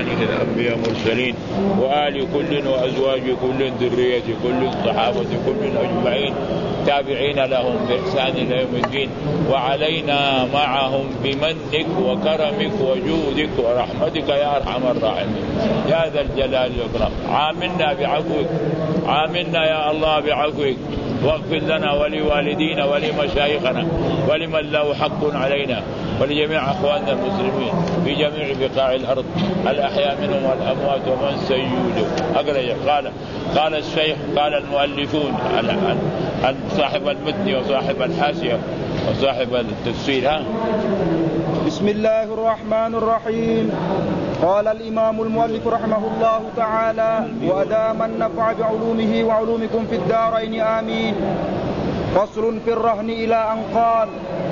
إخوانه الأنبياء المرسلين وآل كل وأزواج كل ذرية كل صحابة كل أجمعين تابعين لهم بإحسان إلى يوم الدين، وعلينا معهم بمنك وكرمك وجودك ورحمتك يا أرحم الراحمين يا ذا الجلال والإكرام. عاملنا بعفوك، عاملنا يا الله بعفوك، واغفر لنا ولوالدينا ولمشايخنا ولمن له حق علينا ولجميع أخواننا المسلمين في جميع بقاع الأرض الأحياء منهم والأموات ومن سيجود. قال الشيخ، قال المؤلفون صاحب المتن وصاحب الحاشية وصاحب التفسير. بسم الله الرحمن الرحيم. قال الإمام المؤلف رحمه الله تعالى: وأدام النفع بعلومه وعلومكم في الدارين آمين. فصل في الرهن إلى أن قال: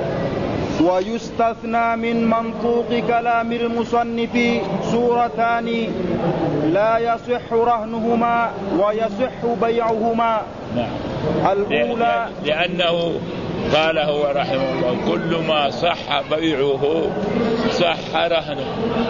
ويستثنى من منطوق كلام المصنف سورتان لا يصح رهنهما ويصح بيعهما. الأولى لأنه قال هو رحمه الله: كل ما صح بيعه صح رهنه.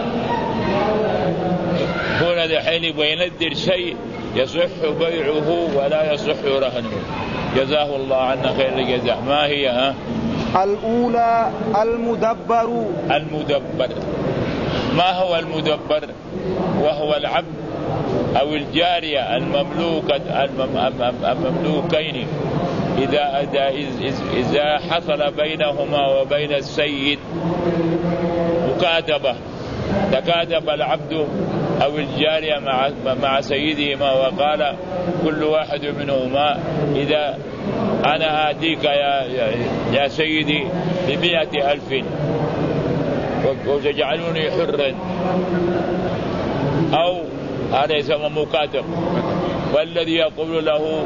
هنا دحين بيندر شيء يصح بيعه ولا يصح رهنه. جزاه الله عنا خير الجزاء. ما هي؟ الأولى المدبر. ما هو المدبر؟ وهو العبد أو الجارية المملوكين إذا حصل بينهما وبين السيد مكاتبة، تكاتب العبد أو الجارية مع سيدهما وقال كل واحد منهما: إذا أنا آتيك يا سيدي ب100,000 وتجعلوني حرا، أو هذا يسمى مكاتب. والذي يقول له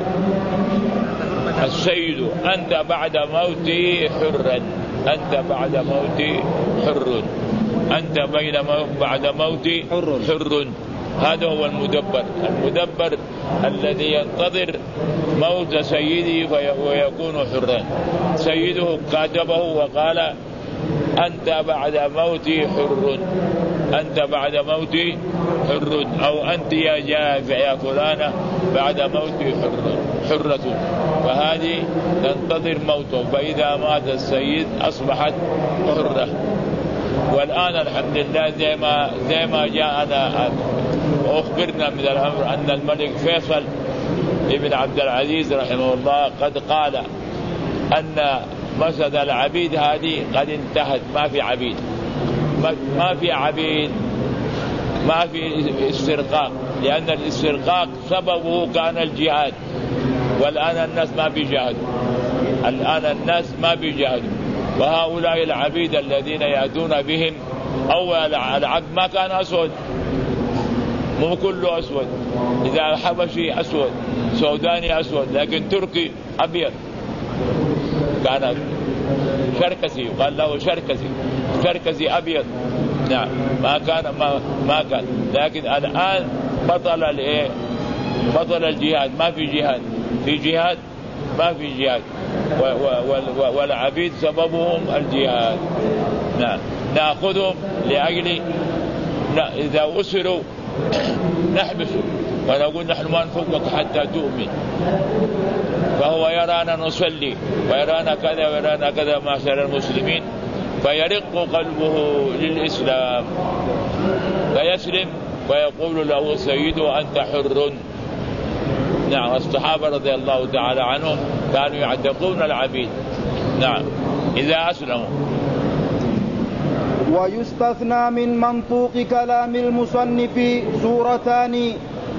السيد: أنت بعد موتي حرا، أنت بعد موتي حر، أنت بعد موتي حر. هذا هو المدبر الذي ينتظر موت سيده ويكون حرا. سيده كاتبه وقال: أنت بعد موتي حر، أنت بعد موتي حر، أو أنت يا فلانة بعد موتي حرة. فهذه تنتظر موته، فإذا مات السيد أصبحت حرة. والآن الحمد لله زي ما جاءنا أخبرنا من الأمر أن الملك فيصل ابن عبد العزيز رحمه الله قد قال أن مسألة العبيد هذه قد انتهت، ما في عبيد، ما في استرقاق، لأن الاسترقاق سببه كان الجهاد، والآن الناس ما بيجاهدوا. وهؤلاء العبيد الذين يأتون بهم، أول العبد ما كان أسود، مو كله أسود، إذا حبشي أسود، سوداني أسود، لكن تركي أبيض، كان شركسي، يقال له شركسي أبيض. نعم، ما كان. لكن الآن بطل الجهاد، ما في جهاد، في جهاد ما في جهاد، والعبيد سببهم الجهاد. نعم، نأخذهم لأجل إذا أسروا نحبسوا ونقول نحن ما نفوقك حتى تؤمن. فهو يرانا نصلي ويرانا كذا ويرانا كذا معشر المسلمين، فيرق قلبه للإسلام فيسلم ويقول له سيده: أنت حر. نعم، الصحابة رضي الله تعالى عنهم كانوا يعتقون العبيد. نعم، إذا أسلموا. ويستثنى من منطوق كلام المصنف سورتان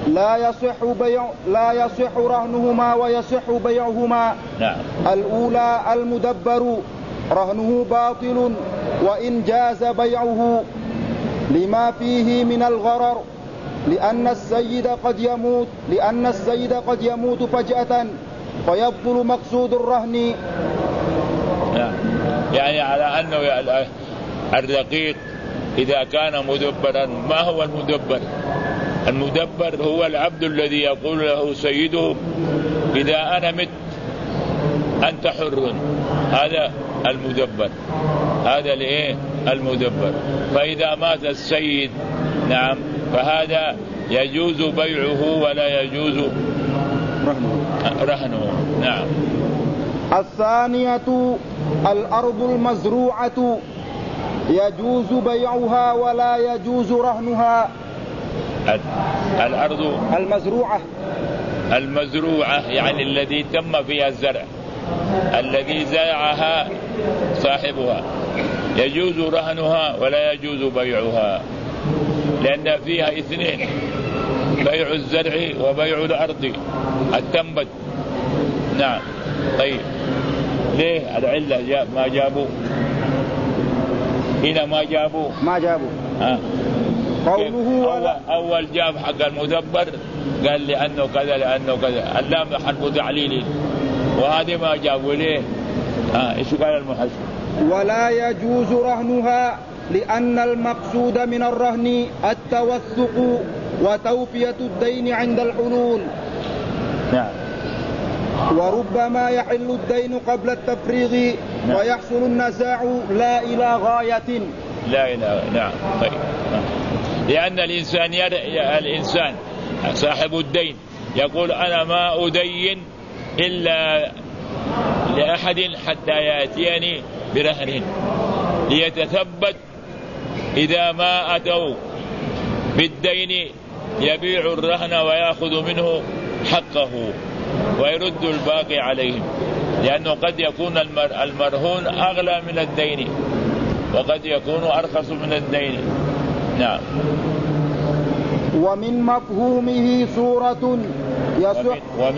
لا يصح رهنهما ويصح بيعهما. نعم. الأولى المدبر، رهنه باطل وإن جاز بيعه لما فيه من الغرر، لأن السيد قد يموت فجأة فيبطل مقصود الرهن. يعني على أنه الرقيق إذا كان مدبرا. ما هو المدبر؟ المدبر هو العبد الذي يقول له سيده: إذا أنا مت أنت حر. هذا المدبر، هذا المدبر. فإذا مات السيد، نعم، فهذا يجوز بيعه ولا يجوز رهنه. نعم. الثانية الأرض المزروعة يجوز بيعها ولا يجوز رهنها. الأرض المزروعة يعني الذي تم فيها الزرع، الذي زرعها صاحبها، يجوز رهنها ولا يجوز بيعها، لأن فيها اثنين: بيع الزرع وبيع الأرض التنبت. نعم. طيب ليه العلة ما جابوا هنا؟ ما جابوا قوله أول جاب حق المدبر قال لأنه كذا لأنه كذا، اللام حرف تعليل، وهذه ما جابوا ليه. إيش قال المحسن؟ ولا يجوز رهنها لأن المقصود من الرهن التوثق وتوفية الدين عند الحلول. نعم. وربما يحل الدين قبل التفريغ ويحصل النزاع لا إلى غاية. نعم. طيب. لأن الإنسان صاحب الدين يقول أنا ما أدين إلا لأحد حتى يأتيني برهن ليتثبت، إذا ما أتوا بالدين يبيع الرهن ويأخذ منه حقه ويرد الباقي عليهم، لأنه قد يكون المرهون أغلى من الدين وقد يكون أرخص من الدين. نعم. ومن مفهومه صورة يصح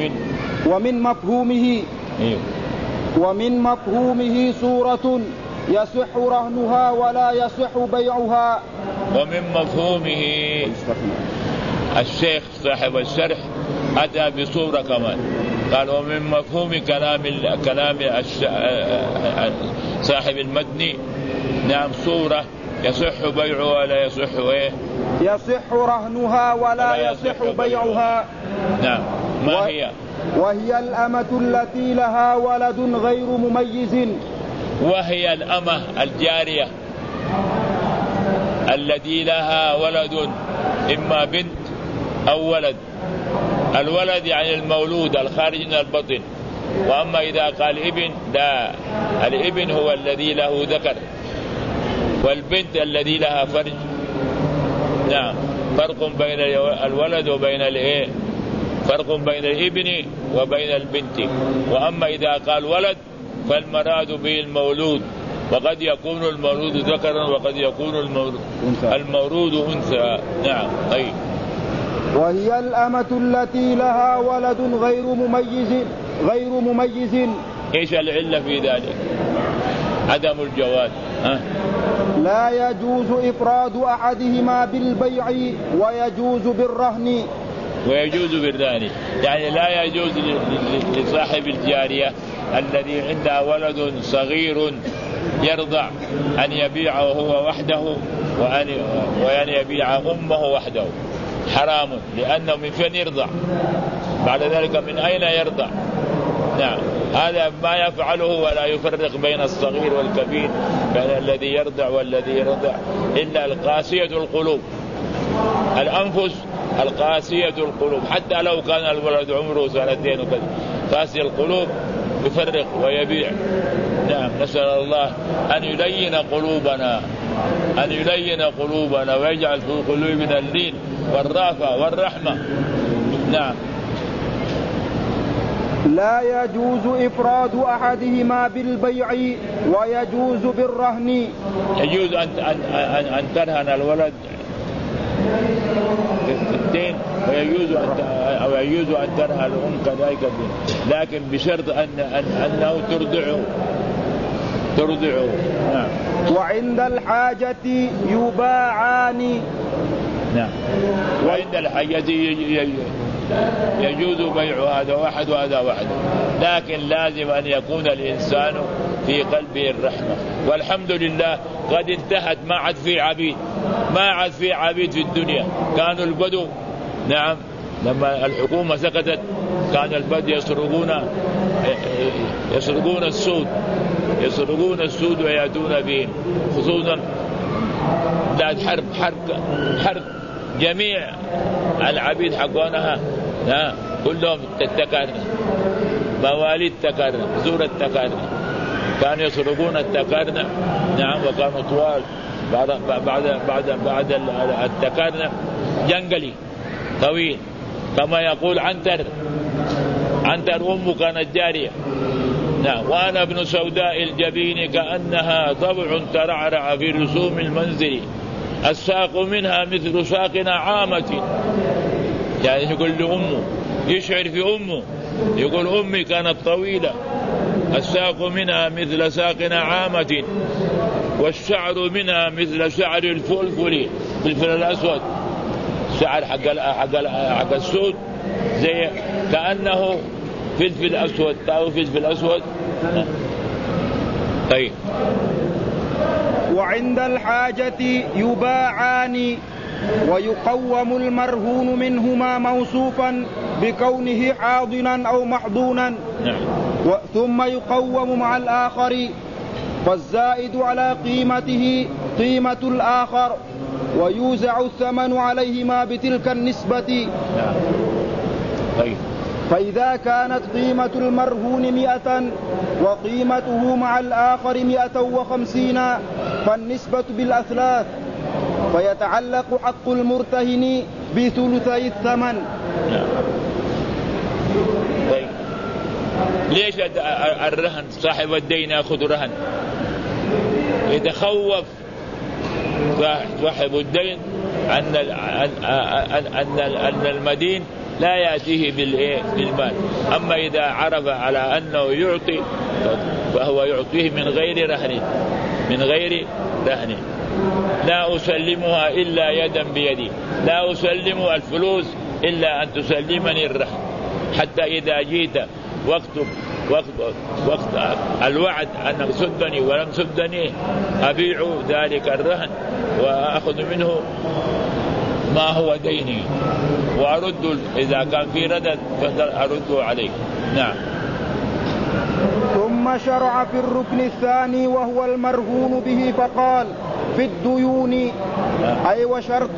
ومن مفهومه صورة يصح رهنها ولا يصح بيعها. ومن مفهومه الشيخ صاحب الشرح أتى بصورة كمان، قال ومن مفهوم كلام صاحب المتن نعم صورة يصح بيعها ولا يصح يصح رهنها ولا يصح بيعها. نعم. ما هي؟ وهي الأمة التي لها ولد غير مميز. وهي الأمة الجارية التي لها ولد، إما بنت أو ولد. الولد يعني المولود الخارج من البطن، وأما إذا قال ابن لا، الابن هو الذي له ذكر، والبنت الذي لها فرج. نعم. فرق بين الولد وبين فرق بين الابن وبين البنت. وأما إذا قال ولد فالمراد به المولود، وقد يكون المولود ذكرا وقد يكون المولود أنثى. نعم. طيب. وهي الأمة التي لها ولد غير مميز. إيش العلة في ذلك؟ عدم الجواز. لا يجوز إفراد أحدهما بالبيع ويجوز بالرهن. يعني لا يجوز لصاحب الجارية الذي عندها ولد صغير يرضع أن يبيعه هو وحده وأن يبيع أمه وحده، حرام، لأنه من فين يرضع؟ بعد ذلك من أين يرضع؟ نعم. هذا ما يفعله ولا يفرق بين الصغير والكبير، بين الذي يرضع والذي يرضع، إلا القاسية القلوب، الأنفس القاسية القلوب، حتى لو كان الولد عمره 2 وكذا، قاسي القلوب يفرق ويبيع. نعم. نسأل الله أن يلين قلوبنا ويجعل في قلوبنا اللين والرافة والرحمة. نعم. لا يجوز إفراد أحدهما بالبيع ويجوز بالرهن. يجوز أن ترهن الولد الدين، ويجوز أن ترهن الأم كذلك الدين، لكن بشرط أنه ترضعه. نعم. وعند الحاجة يباعان. نعم. وعند الحاجة يجوز بيع هذا واحد وهذا واحد، لكن لازم أن يكون الإنسان في قلبه الرحمة. والحمد لله قد انتهت، ما عاد في عبيد في الدنيا. كانوا البدو نعم لما الحكومة سكتت كان البدو يسرقون السود ويأتون بهم، خصوصا بعد حرب جميع العبيد حقونها كلهم تكرنا، مواليد تكرنا، زور التكرنا، كانوا يسرقون التكرنا. نعم، وكانوا طوال. بعد التكرنا جنقلي طويل، كما يقول عنتر أمه كانت جارية. نعم. وأنا ابن سوداء الجبين كأنها ضبع ترعرع في رسوم المنزل، الساق منها مثل ساق نعامة. يعني يقول لأمه، يشعر في أمه، يقول أمي كانت طويلة، الساق منها مثل ساق نعامة، والشعر منها مثل شعر الفلفل الأسود. شعر حق السود زي كأنه فلفل أسود، تعرف فلفل أسود. طيب. وعند الحاجة يباعان، ويقوم المرهون منهما موصوفا بكونه حاضنا أو محضونا. ثم يقوم مع الآخر، فالزائد على قيمته قيمة الآخر، ويوزع الثمن عليهما بتلك النسبة. طيب. فإذا كانت قيمة المرهون 100 وقيمته مع الآخر 150 فالنسبة بالأثلاث، فيتعلق حق المرتهن بثلثي الثمن. طيب. ليش الرهن صاحب الدين يأخذ رهن؟ يتخوف صاحب الدين أن المدين لا يأتيه بالمال. أما إذا عرف على أنه يعطي فهو يعطيه من غير رهن. لا أسلمها إلا يدا بيدي، لا أسلم الفلوس إلا أن تسلمني الرهن، حتى إذا جيت وقت الوعد أنك سدني ولم سدني أبيع ذلك الرهن وأخذ منه ما هو ديني، وأرد إذا كان في ردد فأرده عليه. نعم. ثم شرع في الركن الثاني وهو المرهون به، فقال: في الديون، أي وشرط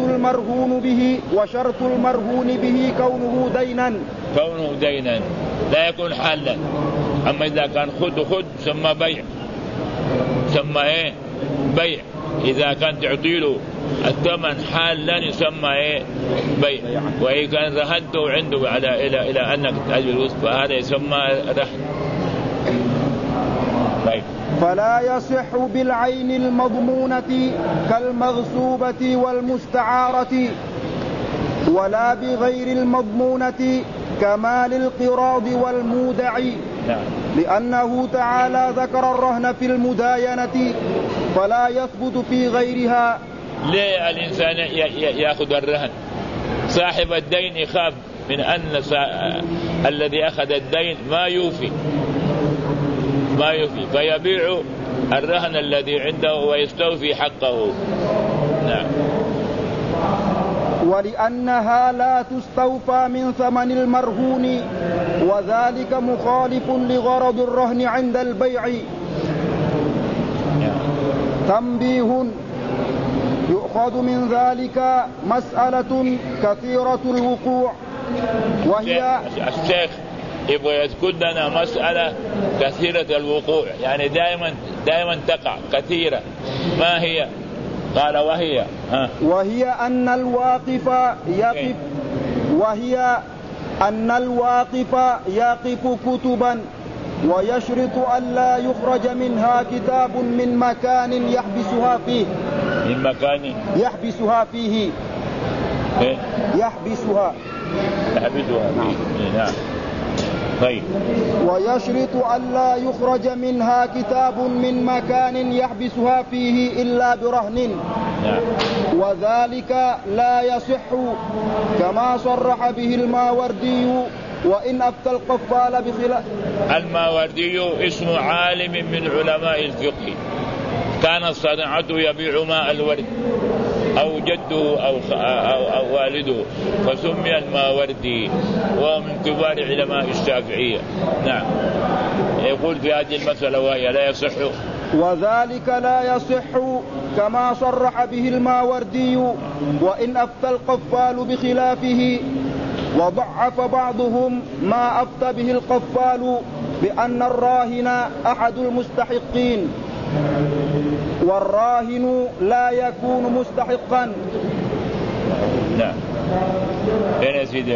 المرهون به كونه دينا لا يكون حالا. أما إذا كان خذ ثم بيع، ثم بيع. إذا كان تعطيله الثمن حالا يسمى بيع، وإذا كان رهنته عنده على إلى أنك تأجل الوسط فهذا يسمى رهن. طيب. فلا يصح بالعين المضمونة كالمغصوبة والمستعارة، ولا بغير المضمونة كمال القراض والمودع. لأنه تعالى ذكر الرهن في المداينة فلا يثبت في غيرها. ليه الإنسان يأخذ الرهن؟ صاحب الدين يخاف من أن الذي أخذ الدين ما يوفي فيبيع الرهن الذي عنده ويستوفي حقه. نعم. ولأنها لا تستوفى من ثمن المرهون، وذلك مخالف لغرض الرهن عند البيع. تنبيه: يؤخذ من ذلك مسألة كثيرة الوقوع، وهي الشيخ يبغى يذكر لنا مسألة كثيرة الوقوع، يعني دائما تقع كثيرة. ما هي؟ قال وهي أن الواقف يقف كتبا ويشرط أن لا يخرج منها كتاب من مكان يحبسها فيه. نعم. طيب. ويشرط أن لا يخرج منها كتاب من مكان يحبسها فيه إلا برهن. وذلك لا يصح كما صرح به الماوردي، وإن أفتى القفال بخلاف. الماوردي اسم عالم من علماء الفقه، كانت صنعته يبيع ماء الورد أو جده أو والده، فسمي الماوردي، وهو من كبار علماء الشافعية. نعم. يقول في هذه المسألة وهي لا يصح وذلك لا يصح كما صرح به الماوردي، وإن أفتى القفال بخلافه. وضعف بعضهم ما أفتى به القفال بأن الراهن أحد المستحقين، والراهن لا يكون مستحقا. نعم. يا سيدي.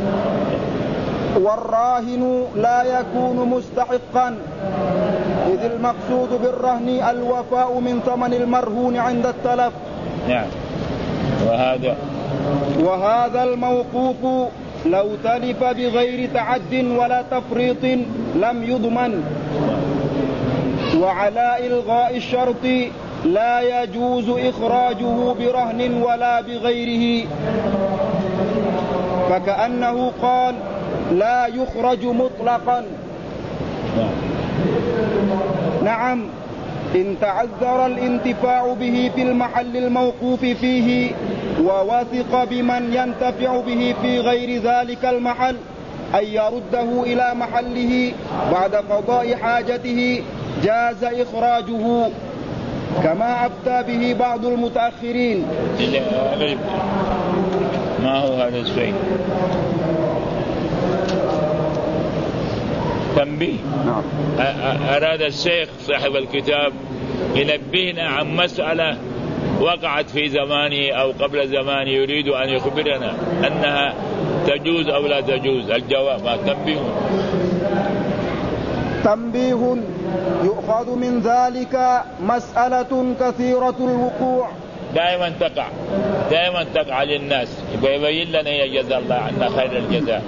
والراهن لا يكون مستحقا، إذ المقصود بالرهن الوفاء من ثمن المرهون عند التلف. نعم. وهذا الموقوف لو تلف بغير تعد ولا تفريط لم يضمن. وعلى إلغاء الشرط لا يجوز إخراجه برهن ولا بغيره، فكأنه قال لا يخرج مطلقا. نعم، إن تعذر الانتفاع به في المحل الموقوف فيه ووثق بمن ينتفع به في غير ذلك المحل أن يرده إلى محله بعد قضاء حاجته، جاز إخراجه، كما أفتى به بعض المتأخرين. ما هو هذا الشيء؟ تنبيه. أراد الشيخ صاحب الكتاب ينبهنا عن مسألة وقعت في زمانه أو قبل زمانه، يريد أن يخبرنا أنها تجوز أو لا تجوز. الجواب تنبيه يؤخذ من ذلك مسألة كثيرة الوقوع، دائما تقع للناس، يبين لنا يا جزا الله عنا خير الجزاء.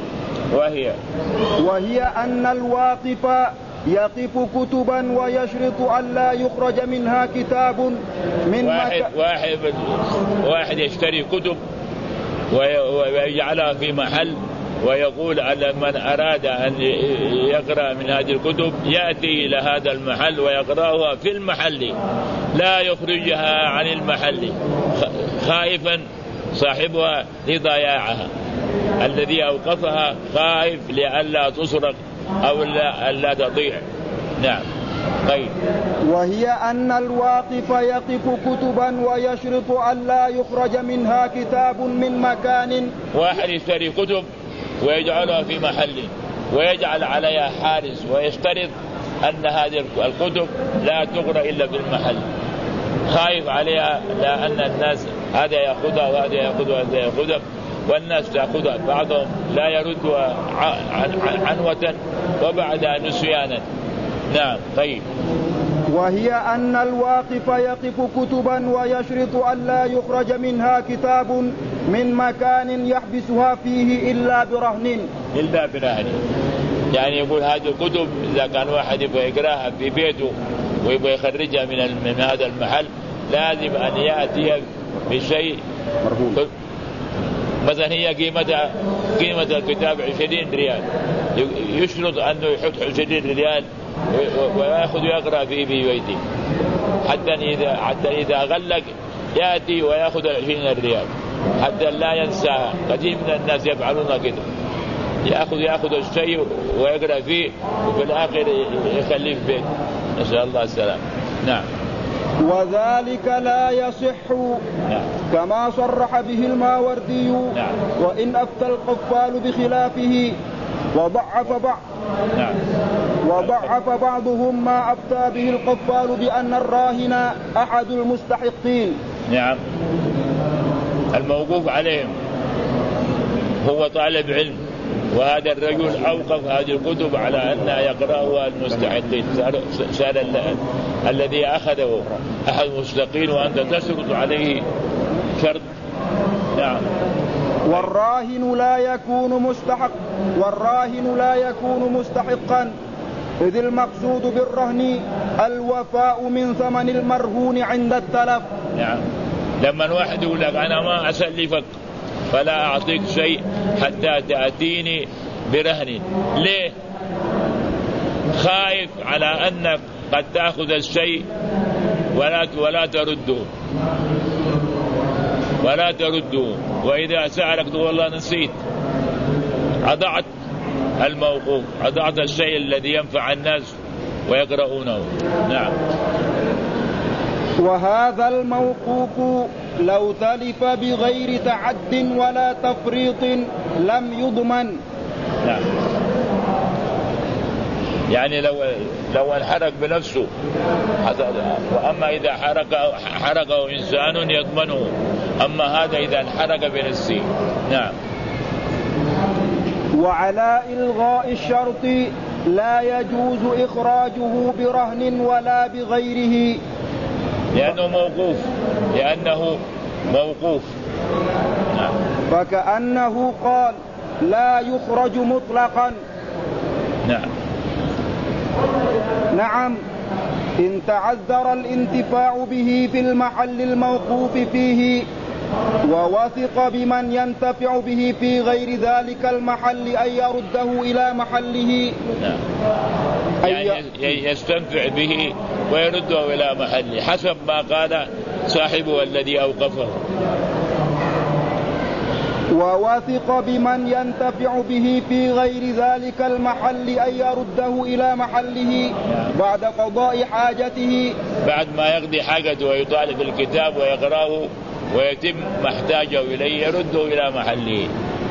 وهي أن الواقف يقف كتبا ويشرط أن لا يخرج منها كتاب من واحد يشتري كتب ويجعلها في محل، ويقول على من أراد أن يقرأ من هذه الكتب يأتي إلى هذا المحل ويقرأها في المحل، لا يخرجها عن المحل، خائفا صاحبها لضياعها. الذي أوقفها خائف لئلا تسرق أو لا تضيع. نعم. طيب. وهي أن الواقف يقف كتبا ويشرط أن لا يخرج منها كتاب من مكان. واحد يشتري كتب ويجعلها في محل ويجعل عليها حارس ويشترط أن هذه الكتب لا تقرأ إلا في المحل، خايف عليها لأن الناس هذا يأخذها وهذا يأخذها والناس تأخذها، بعضهم لا يردها عنوة وبعدها نسيانا. نعم. طيب. وهي أن الواقف يقف كتبا ويشرط أن لا يخرج منها كتاب من مكان يحبسها فيه إلا برهن. يعني يقول هذه الكتب إذا كان واحد يبغى يقراها في بيته ويبغى يخرجها من هذا المحل لازم أن يأتي بشيء مرهون. مثلا هي قيمة الكتاب 20 ريال، يشرط أنه يحط 20 ريال ويأخذ ويقرأ في بيته، حتى إذا غلق يأتي ويأخذ 20 ريال حتى لا ينساها. كثير من الناس يفعلون كده، يأخذ الشيء ويقرأ فيه وفي الآخر يخليه في بيت. نسأل الله السلام. نعم. وذلك لا يصح. نعم. كما صرح به الماوردي. نعم. وإن أفتى القفال بخلافه. وضعف بعضهم ما أفتى به القفال بأن الراهن أحد المستحقين. نعم. الموقوف عليهم هو طالب علم، وهذا الرجل أوقف هذه الكتب على أن يقرأها المستحقين، صار الذي أخذه أحد المستحقين وأنت تشرط عليه شرط. نعم. والراهن لا يكون مستحقا، إذ المقصود بالرهن الوفاء من ثمن المرهون عند التلف. نعم. لما واحد يقول لك أنا ما أسلفك فلا أعطيك شيء حتى تأتيني برهن، ليه؟ خايف على أنك قد تأخذ الشيء ولا ترده وإذا سألك تقول والله نسيت، أضعت الموقوف، أضعت الشيء الذي ينفع الناس ويقرؤونه. نعم. وهذا الموقوف لو تلف بغير تعد ولا تفريط لم يضمن. نعم. يعني لو انحرق بنفسه، وأما إذا حرقه إنسان يضمنه، أما هذا إذا انحرق بنفسه. نعم. وعلى إلغاء الشرط لا يجوز إخراجه برهن ولا بغيره، لأنه موقوف. نعم. فكأنه قال لا يخرج مطلقا. نعم. نعم، إن تعذر الانتفاع به في المحل الموقوف فيه ووثق بمن ينتفع به في غير ذلك المحل أن يرده إلى محله. نعم. يعني يستنفع به ويرده إلى محله حسب ما قال صاحبه الذي أوقفه. ووثق بمن ينتفع به في غير ذلك المحل أن يرده إلى محله بعد قضاء حاجته، بعد ما يقضي حاجته ويطالب الكتاب ويقرأه ويتم ما احتاجه إليه يرده إلى محله.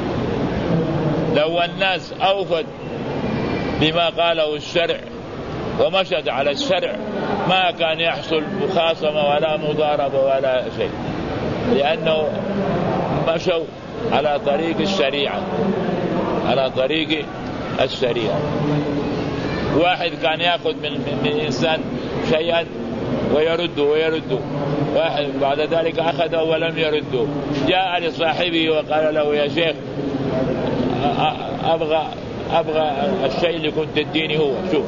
لو الناس أوفت بما قاله الشرع ومشت على الشرع ما كان يحصل مخاصمة ولا مضاربة ولا شيء، لأنه مشوا على طريق الشريعة، على طريق الشريعة. واحد كان يأخذ من إنسان شيئا ويرده، واحد بعد ذلك أخذه ولم يرده، جاء لصاحبه وقال له يا شيخ أبغى الشيء اللي كنت تديني هو، شوف.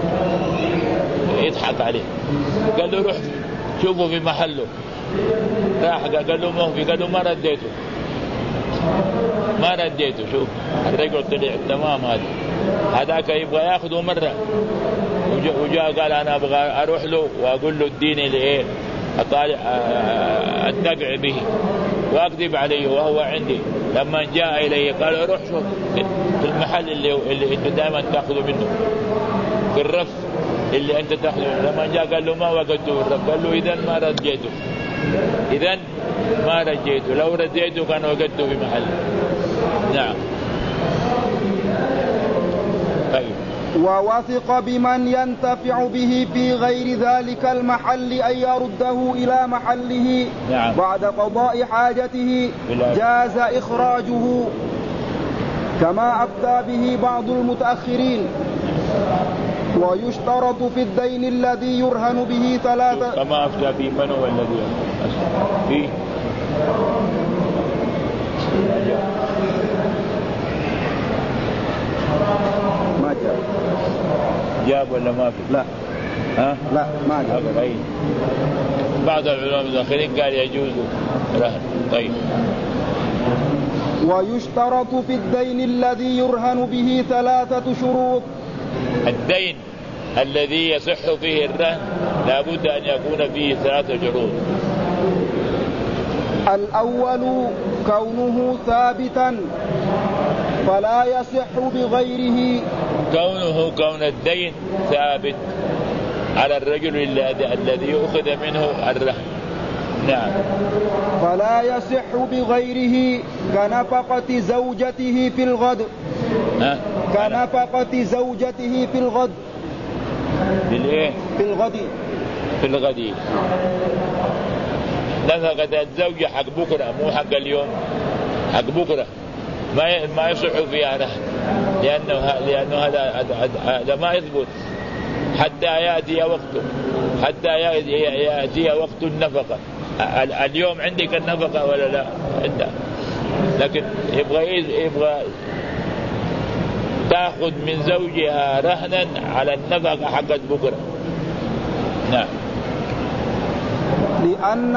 يضحك عليه، قال له روح شوفه في محله. راح قال له ما هو في، قال له ما رديته. شوف الرجل طلع تمام. هذاك يبغى ياخذه مرة وجاء قال أنا أبغى أروح له وأقول له اديني لإيه أتنفع به وأكذب عليه وهو عندي. لما جاء إليه قال روح شوف في المحل اللي أنت دائما تأخذه منه، في الرف اللي أنت تأخذه. لما جاء قال له ما وجدته في الرف، قال له إذن ما رجيته، لو رجيته كان وجدته في محل. نعم. طيب. ووثق بمن ينتفع به في غير ذلك المحل أن يرده إلى محله. نعم. بعد قضاء حاجته جاز إخراجه كما أفتى به بعض المتأخرين. ويشترط في الدين الذي يرهن به ثلاثة. كما أفتى به من هو الذي فيه؟ ما جاب ولا ما في؟ لا. لا ما جاب. بعض العلماء الآخرين قال يجوز رهن. طيب. ويشترط في الدين الذي يرهن به ثلاثة شروط. الدين الذي يصح فيه الرهن لا بد أن يكون فيه ثلاثة شروط. الأول كونه ثابتا فلا يصح بغيره. كون الدين ثابت على الرجل الذي يؤخذ منه الرهن. نعم. فلا يصح بغيره كنفقة زوجته في الغد. كنفقة زوجته في الغد. بالإيه؟ في الغد. نفقة الزوجة حق بكرة مو حق اليوم، حق بكرة ما يصح فيها رهن، لأنه هذا ما يثبت حتى يأتي وقته، حتى يأتي وقت النفقة. اليوم عندك النفقة ولا لا؟ عندك، لكن يبغى تأخذ من زوجها رهنا على النفقة حقت بكرة. نعم. لأن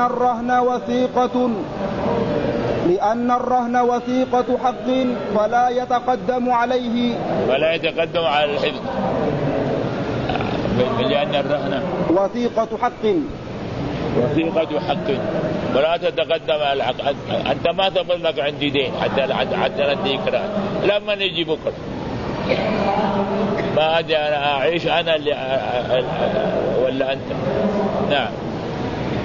الرهن وثيقة حق فلا يتقدم عليه. ولا يتقدم على الحفظ، لأن الرهن وثيقة حق ولا تتقدم على الحق. أنت ما تقول لك عندي دين حتى نديك رهن، لما نجي بكرة ما أدري أنا أعيش أنا ولا أنت. نعم.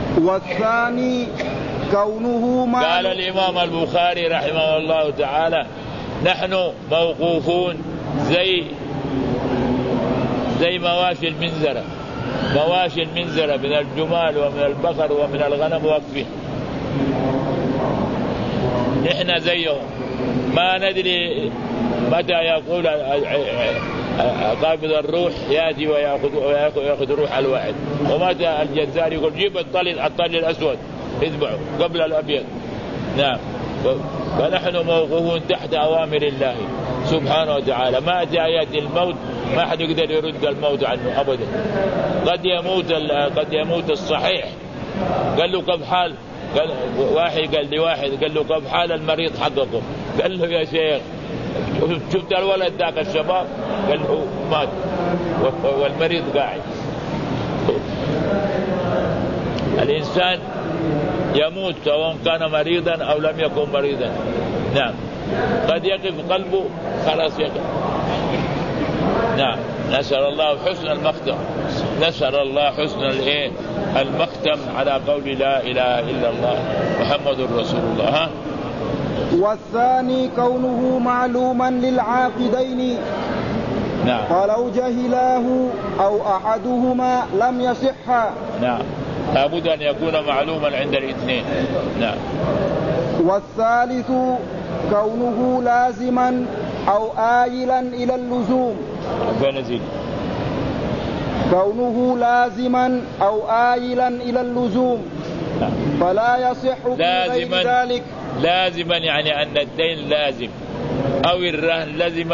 والثاني كونه قال الإمام البخاري رحمه الله تعالى: نحن موقوفون زي مواشي المنزرة. مواشي المنزرة من الجمال ومن البقر ومن الغنم وقفه، نحن زيهم، ما ندري متى يقول قابض الروح يأتي ويأخذ روح الواحد، ومتى الجزار يقول جيب الطل الأسود اذبحه قبل الأبيض. نعم. فنحن موقوفون تحت أوامر الله سبحانه وتعالى. ما يأتي الموت ما حد يقدر يرد الموت عنه أبدا. قد يموت الصحيح. قال له كيف حال؟ قال له كيف حال المريض حقكم؟ قال له يا شيخ شفت الولد ذاك الشباب؟ قال له مات والمريض قاعد. الإنسان يموت سواء كان مريضا أو لم يكن مريضا. نعم. قد يقف قلبه خلاص يقف. نعم. نسأل الله حسن المختم. نسأل الله حسن المختم على قول لا إله إلا الله محمد رسول الله. والثاني كونه معلوما للعاقدين. نعم. فلو جهلاه أو أحدهما لم يصح. نعم. لابد أن يكون معلوما عند الاثنين. نعم. والثالث كونه لازما أو آيلا إلى اللزوم. كونه لازما أو آيلا إلى اللزوم. نعم. فلا يصح في غير ذلك. لازما يعني أن الدين لازم، أو الرهن لازم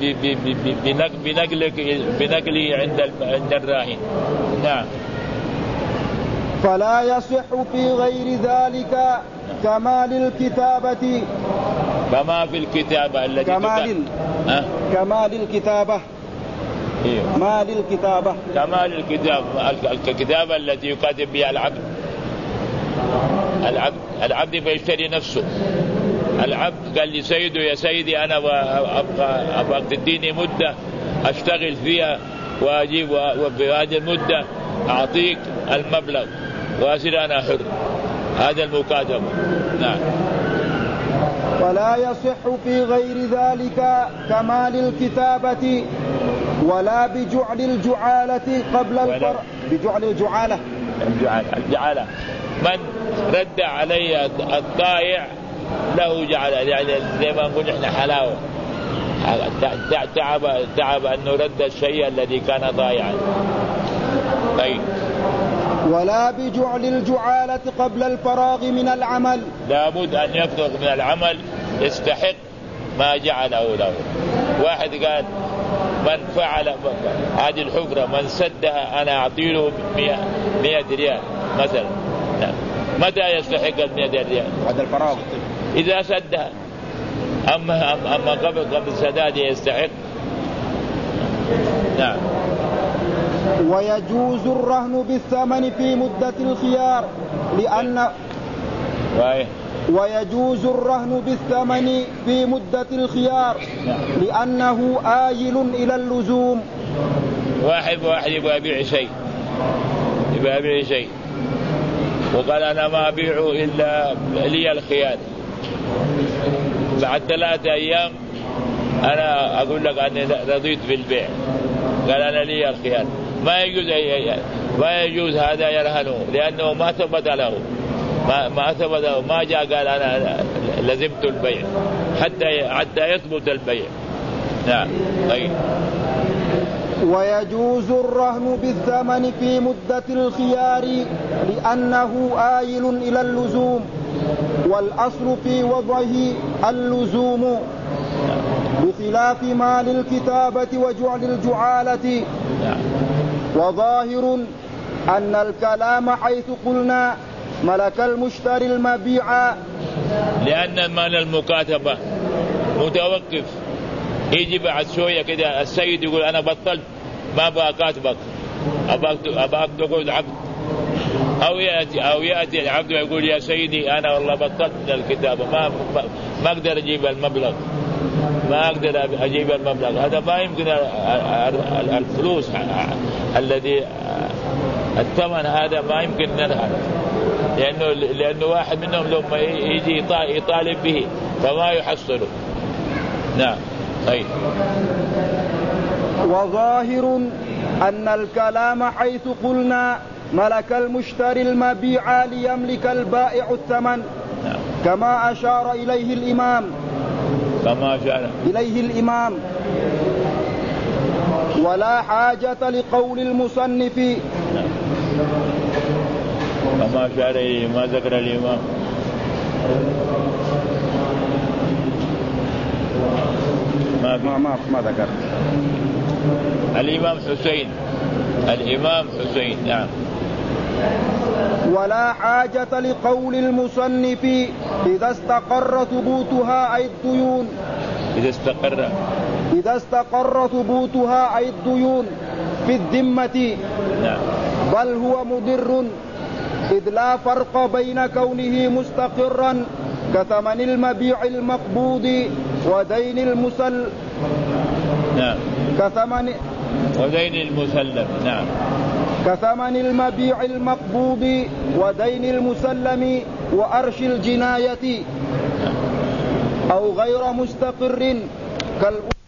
بنقله عند الراهن. نعم. فلا يصح في غير ذلك كما للكتابة. كما في الكتابة التي كمال الكتابة. إيه. ما للكتابة. كمال الكتابة التي يكاتب بها العبد فيشتري نفسه. العبد قال لسيده يا سيدي أنا أبغى تديني مدة أشتغل فيها وأجيب، وفي هذه المدة أعطيك المبلغ وأصير أنا حر. هذا المكاتبة. نعم. ولا يصح في غير ذلك كمال الكتابة ولا بجعل الجعالة قبل الفرع. بجعل الجعالة. الجعالة من رد علي الضائع له جعل، يعني زي ما نقول احنا حلاوة، تعب أنه رد الشيء الذي كان ضائعا. طيب. ولا بجعل الجعالة قبل الفراغ من العمل. لابد أن يفرغ من العمل يستحق ما جعله له. واحد قال من فعل هذه الحفرة من سدها أنا أعطيه 100 ريال مثلا. متى يستحق 100 ريال؟ بعد الفراغ إذا سدها. أما قبل سداد يستحق. نعم. ويجوز الرهن بالثمن في مدة الخيار ويجوز الرهن بالثمن في مدة الخيار لأنه آيل إلى اللزوم. واحد يبغى يبيع شيء وقال أنا ما أبيعه إلا لي الخيار. بعد 3 أيام أنا أقول لك أني رضيت بالبيع، قال أنا لي الخيار. ما يجوز هذا يرهنه لأنه ما ثبت له، ما جاء قال أنا لزمت البيع حتى يثبت البيع. نعم. طيب. ويجوز الرهن بالثمن في مدة الخيار لأنه آيل إلى اللزوم، والأصل في وضعه اللزوم بخلاف ما للكتابة وجعل الجعالة. وظاهر أن الكلام حيث قلنا ملك المشتري المبيع، لأن مال المكاتبة متوقف. يجي بعد شوية كده السيد يقول أنا بطلت ما أبغى أكاتبك، أبغاك تقول عبد، أو يأتي العبد ويقول يا سيدي أنا والله بطلت من الكتابة، ما أقدر أجيب المبلغ، هذا ما يمكن. الفلوس الذي الثمن هذا ما يمكن نرهن، لأنه واحد منهم لما يجي يطالب به فما يحصله. نعم. طيب. وظاهر أن الكلام حيث قلنا ملك المشتري المبيع ليملك البائع الثمن. نعم. كما أشار إليه الإمام ولا حاجة لقول المصنف. نعم. كما أشار إليه ما ذكر الإمام. ما ذكر الإمام حسين. نعم. ولا حاجة لقول المصنف إذا استقر ثبوتها أي الديون. إذا استقر ثبوتها أي الديون في الذمة. نعم. بل هو مضر إذ لا فرق بين كونه مستقرا كثمن المبيع المقبوض ودين المسلم. نعم. ودين المسلم. نعم. كثمن المبيع المقبوض ودين المسلم وأرش الجناية أو غير مستقر